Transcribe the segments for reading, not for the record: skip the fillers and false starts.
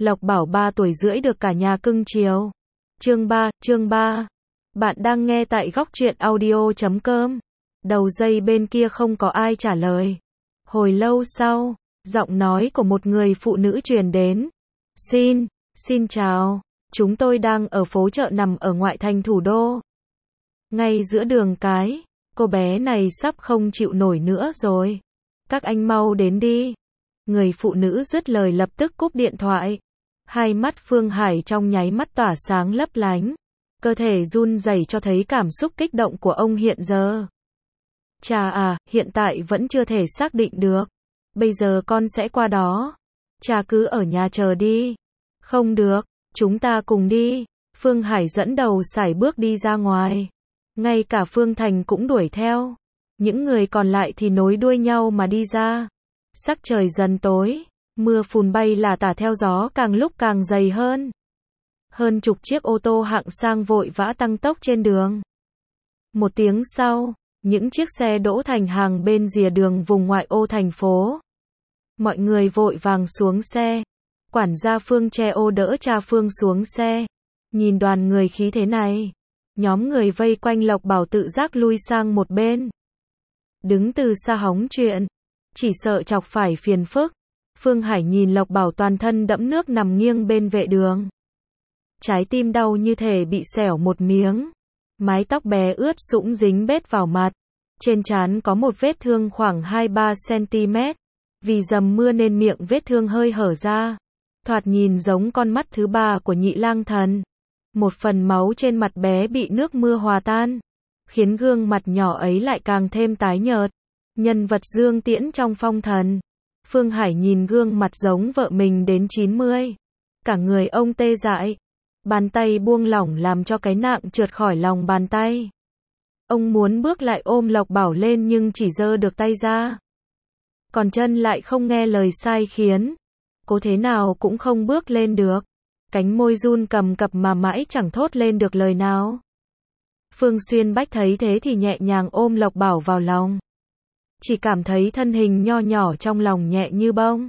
Lộc Bảo 3 tuổi rưỡi được cả nhà cưng chiều. Chương 3. Bạn đang nghe tại góc truyện audio.com. Đầu dây bên kia không có ai trả lời. Hồi lâu sau, giọng nói của một người phụ nữ truyền đến. Xin chào, chúng tôi đang ở phố chợ nằm ở ngoại thành thủ đô. Ngay giữa đường cái, cô bé này sắp không chịu nổi nữa rồi. Các anh mau đến đi. Người phụ nữ dứt lời lập tức cúp điện thoại. Hai mắt Phương Hải trong nháy mắt tỏa sáng lấp lánh. Cơ thể run rẩy cho thấy cảm xúc kích động của ông hiện giờ. Cha à, hiện tại vẫn chưa thể xác định được. Bây giờ con sẽ qua đó. Cha cứ ở nhà chờ đi. Không được, chúng ta cùng đi. Phương Hải dẫn đầu sải bước đi ra ngoài. Ngay cả Phương Thành cũng đuổi theo. Những người còn lại thì nối đuôi nhau mà đi ra. Sắc trời dần tối. Mưa phùn bay lả tả theo gió càng lúc càng dày hơn. Hơn chục chiếc ô tô hạng sang vội vã tăng tốc trên đường. Một tiếng sau, những chiếc xe đỗ thành hàng bên rìa đường vùng ngoại ô thành phố. Mọi người vội vàng xuống xe. Quản gia Phương che ô đỡ cha Phương xuống xe. Nhìn đoàn người khí thế này, nhóm người vây quanh Lộc Bảo tự giác lui sang một bên. Đứng từ xa hóng chuyện, chỉ sợ chọc phải phiền phức. Phương Hải nhìn Lộc Bảo toàn thân đẫm nước nằm nghiêng bên vệ đường. Trái tim đau như thể bị xẻo một miếng. Mái tóc bé ướt sũng dính bết vào mặt. Trên trán có một vết thương khoảng 2-3 cm. Vì dầm mưa nên miệng vết thương hơi hở ra. Thoạt nhìn giống con mắt thứ ba của Nhị Lang Thần. Một phần máu trên mặt bé bị nước mưa hòa tan, khiến gương mặt nhỏ ấy lại càng thêm tái nhợt. Nhân vật Dương Tiễn trong Phong Thần. Phương Hải nhìn gương mặt giống vợ mình đến 90. Cả người ông tê dại. Bàn tay buông lỏng làm cho cái nạng trượt khỏi lòng bàn tay. Ông muốn bước lại ôm Lộc Bảo lên nhưng chỉ giơ được tay ra. Còn chân lại không nghe lời sai khiến. Cố thế nào cũng không bước lên được. Cánh môi run cầm cập mà mãi chẳng thốt lên được lời nào. Phương Xuyên Bách thấy thế thì nhẹ nhàng ôm Lộc Bảo vào lòng. Chỉ cảm thấy thân hình nho nhỏ trong lòng nhẹ như bông.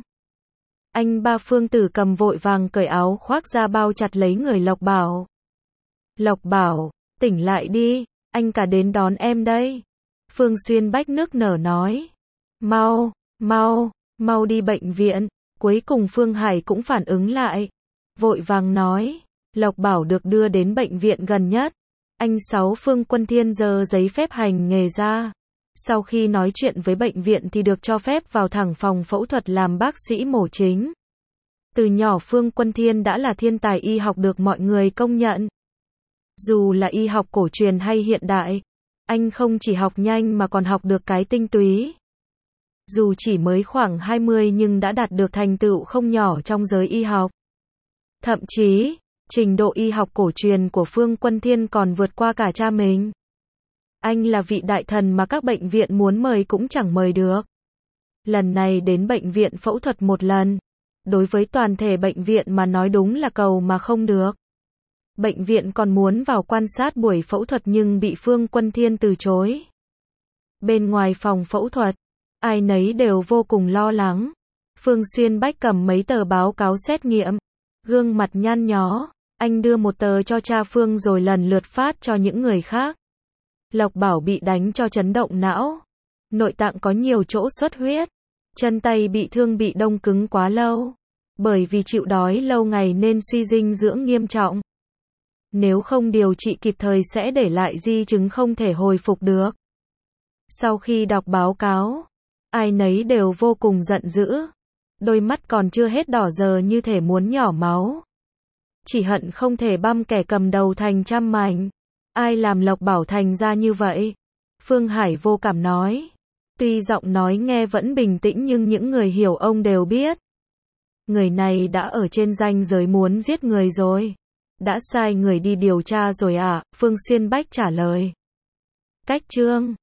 Anh ba Phương Tử Cầm vội vàng cởi áo khoác ra bao chặt lấy người Lộc Bảo. Lộc Bảo, tỉnh lại đi, anh cả đến đón em đây. Phương Xuyên Bách nức nở nói. Mau đi bệnh viện. Cuối cùng Phương Hải cũng phản ứng lại. Vội vàng nói. Lộc Bảo được đưa đến bệnh viện gần nhất. Anh Sáu Phương Quân Thiên giơ giấy phép hành nghề ra. Sau khi nói chuyện với bệnh viện thì được cho phép vào thẳng phòng phẫu thuật làm bác sĩ mổ chính. Từ nhỏ Phương Quân Thiên đã là thiên tài y học được mọi người công nhận. Dù là y học cổ truyền hay hiện đại, anh không chỉ học nhanh mà còn học được cái tinh túy. Dù chỉ mới khoảng 20 nhưng đã đạt được thành tựu không nhỏ trong giới y học. Thậm chí, trình độ y học cổ truyền của Phương Quân Thiên còn vượt qua cả cha mình. Anh là vị đại thần mà các bệnh viện muốn mời cũng chẳng mời được. Lần này đến bệnh viện phẫu thuật một lần. Đối với toàn thể bệnh viện mà nói đúng là cầu mà không được. Bệnh viện còn muốn vào quan sát buổi phẫu thuật nhưng bị Phương Quân Thiên từ chối. Bên ngoài phòng phẫu thuật, ai nấy đều vô cùng lo lắng. Phương Xuyên Bách cầm mấy tờ báo cáo xét nghiệm. Gương mặt nhăn nhó, anh đưa một tờ cho cha Phương rồi lần lượt phát cho những người khác. Lộc Bảo bị đánh cho chấn động não. Nội tạng có nhiều chỗ xuất huyết. Chân tay bị thương bị đông cứng quá lâu. Bởi vì chịu đói lâu ngày nên suy dinh dưỡng nghiêm trọng. Nếu không điều trị kịp thời sẽ để lại di chứng không thể hồi phục được. Sau khi đọc báo cáo, ai nấy đều vô cùng giận dữ. Đôi mắt còn chưa hết đỏ giờ như thể muốn nhỏ máu. Chỉ hận không thể băm kẻ cầm đầu thành trăm mảnh. Ai làm Lộc Bảo thành ra như vậy? Phương Hải vô cảm nói. Tuy giọng nói nghe vẫn bình tĩnh nhưng những người hiểu ông đều biết. Người này đã ở trên ranh giới muốn giết người rồi. Đã sai người đi điều tra rồi à? Phương Xuyên Bách trả lời. Cách chương